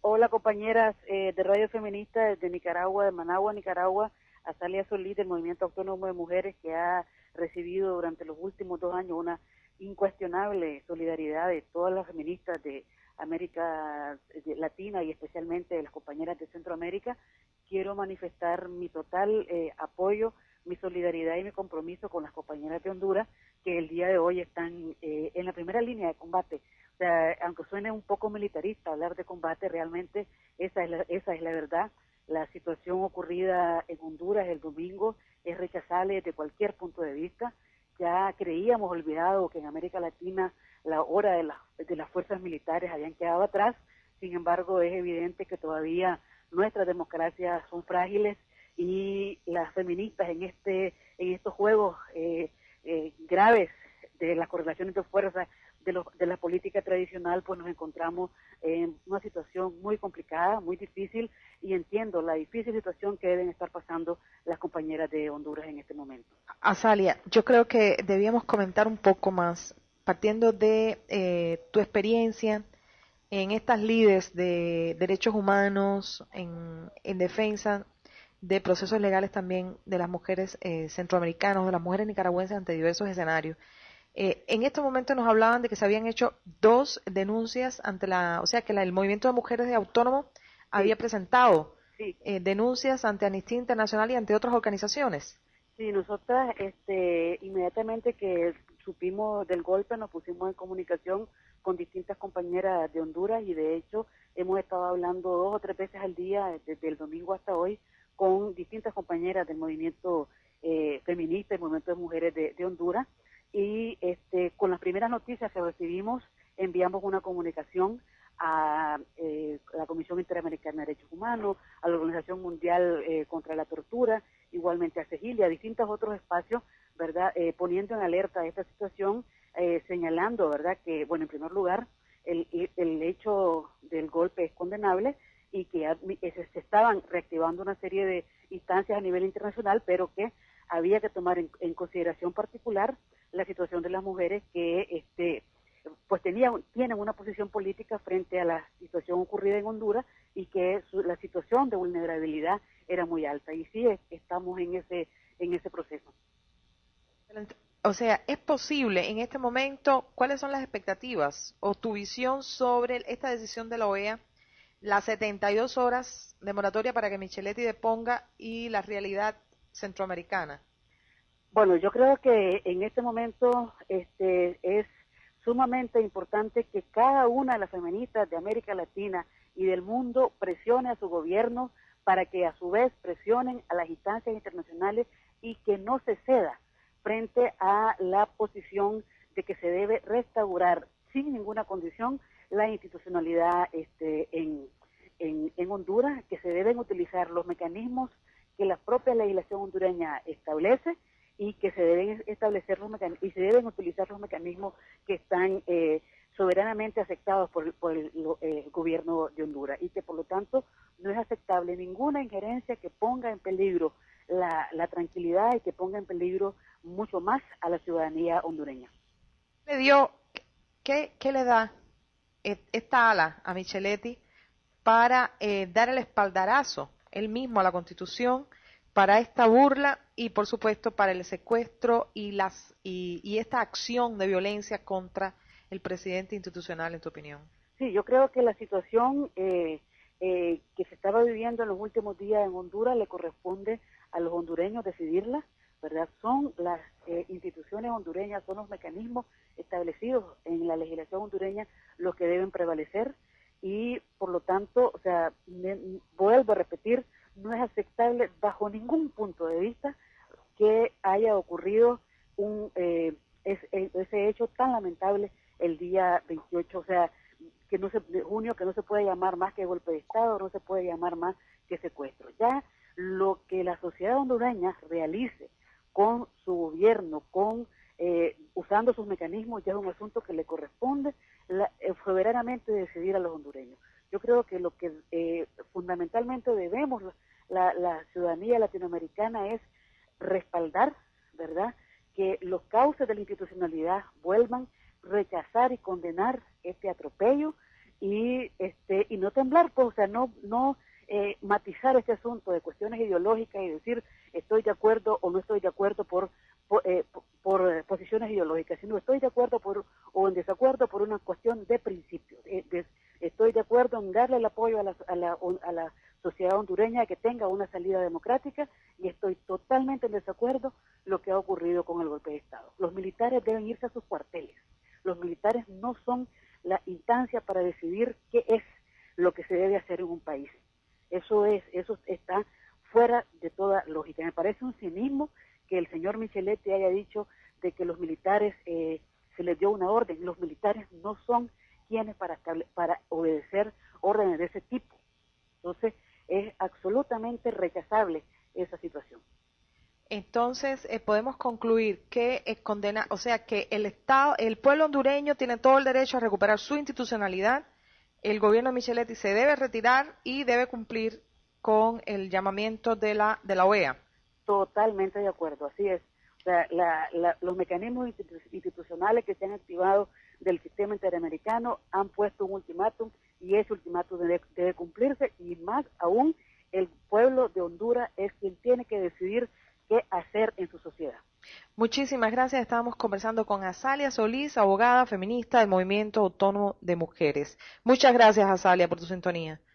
Hola compañeras de Radio Feminista de Nicaragua, de Managua, Nicaragua, Azalia Solís del Movimiento Autónomo de Mujeres, que ha recibido durante los últimos 2 años una incuestionable solidaridad de todas las feministas de América Latina y especialmente de las compañeras de Centroamérica. Quiero manifestar mi total apoyo, mi solidaridad y mi compromiso con las compañeras de Honduras, que el día de hoy están en la primera línea de combate. O sea, aunque suene un poco militarista hablar de combate, realmente esa es la verdad. La situación ocurrida en Honduras el domingo es rechazable desde cualquier punto de vista. Ya creíamos olvidado que en América Latina la hora de las fuerzas militares habían quedado atrás. Sin embargo, es evidente que todavía nuestras democracias son frágiles y las feministas en estos juegos graves de las correlaciones de fuerza de la política tradicional, pues nos encontramos en una situación muy complicada, muy difícil, y entiendo la difícil situación que deben estar pasando las compañeras de Honduras en este momento. Azalia, yo creo que debíamos comentar un poco más, partiendo de tu experiencia en estas lides de derechos humanos, en defensa de procesos legales también de las mujeres centroamericanas, de las mujeres nicaragüenses ante diversos escenarios. En este momento nos hablaban de que se habían hecho 2 denuncias ante o sea que el movimiento de mujeres de Autónomo había presentado denuncias ante Amnistía Internacional y ante otras organizaciones. Sí, nosotras inmediatamente que supimos del golpe nos pusimos en comunicación con distintas compañeras de Honduras y de hecho hemos estado hablando 2 o 3 veces al día desde el domingo hasta hoy con distintas compañeras del movimiento feminista, el movimiento de mujeres de Honduras, y con las primeras noticias que recibimos enviamos una comunicación a la Comisión Interamericana de Derechos Humanos, a la Organización Mundial contra la Tortura, igualmente a CEGIL y a distintos otros espacios, ¿verdad? Poniendo en alerta esta situación, señalando, ¿verdad?, que, bueno, en primer lugar, el hecho del golpe es condenable y que se estaban reactivando una serie de instancias a nivel internacional, pero que había que tomar en consideración particular la situación de las mujeres que pues tienen una posición política frente a la situación ocurrida en Honduras y que la situación de vulnerabilidad era muy alta. Y sí, estamos en ese proceso. O sea, ¿es posible en este momento, cuáles son las expectativas o tu visión sobre esta decisión de la OEA, las 72 horas de moratoria para que Micheletti deponga y la realidad centroamericana? Bueno, yo creo que en este momento es sumamente importante que cada una de las feministas de América Latina y del mundo presione a su gobierno para que a su vez presionen a las instancias internacionales y que no se ceda frente a la posición de que se debe restaurar sin ninguna condición la institucionalidad en Honduras, que se deben utilizar los mecanismos que la propia legislación hondureña establece y que se deben establecer y se deben utilizar los mecanismos que están soberanamente aceptados por el gobierno de Honduras y que por lo tanto no es aceptable ninguna injerencia que ponga en peligro la tranquilidad y que ponga en peligro mucho más a la ciudadanía hondureña. ¿Qué le da esta ala a Micheletti para dar el espaldarazo él mismo a la Constitución, para esta burla y por supuesto para el secuestro y esta acción de violencia contra el presidente institucional, en tu opinión? Sí, yo creo que la situación que se estaba viviendo en los últimos días en Honduras le corresponde a los hondureños decidirla, ¿verdad? Son las instituciones hondureñas, son los mecanismos establecidos en la legislación hondureña los que deben prevalecer y por lo tanto, o sea, vuelvo a repetir, no es aceptable bajo ningún punto de vista que haya ocurrido ese hecho tan lamentable el día 28, o sea, de junio, que no se puede llamar más que golpe de Estado, no se puede llamar más que secuestro. Ya lo que la sociedad hondureña realice con su gobierno, usando sus mecanismos, ya es un asunto que le corresponde soberanamente decidir a los hondureños. Yo creo que lo que fundamentalmente debemos la ciudadanía latinoamericana es respaldar, ¿verdad?, que los cauces de la institucionalidad vuelvan, rechazar y condenar este atropello y no temblar, pues, o sea, no matizar este asunto de cuestiones ideológicas y decir estoy de acuerdo o no estoy de acuerdo por posiciones ideológicas, sino estoy de acuerdo o en desacuerdo por una cuestión de principio. Estoy de acuerdo en darle el apoyo a la sociedad hondureña que tenga una salida democrática, y estoy totalmente en desacuerdo lo que ha ocurrido con el golpe de Estado. Los militares deben irse a sus cuarteles. Los militares no son la instancia para decidir qué es lo que se debe hacer en un país. Eso está fuera de toda lógica. Me parece un cinismo que el señor Micheletti haya dicho de que los militares se les dio una orden. Los militares no son quienes para obedecer órdenes de ese tipo. Entonces, es absolutamente rechazable esa situación. Entonces, podemos concluir que condena, o sea, que el Estado, el pueblo hondureño tiene todo el derecho a recuperar su institucionalidad. El gobierno de Micheletti se debe retirar y debe cumplir con el llamamiento de la OEA. Totalmente de acuerdo, así es. O sea, los mecanismos institucionales que se han activado del sistema interamericano han puesto un ultimátum, y ese ultimátum debe cumplirse, y más aún el pueblo de Honduras es quien tiene que decidir qué hacer en su sociedad. Muchísimas gracias. Estábamos conversando con Azalia Solís, abogada feminista del Movimiento Autónomo de Mujeres. Muchas gracias, Azalia, por tu sintonía.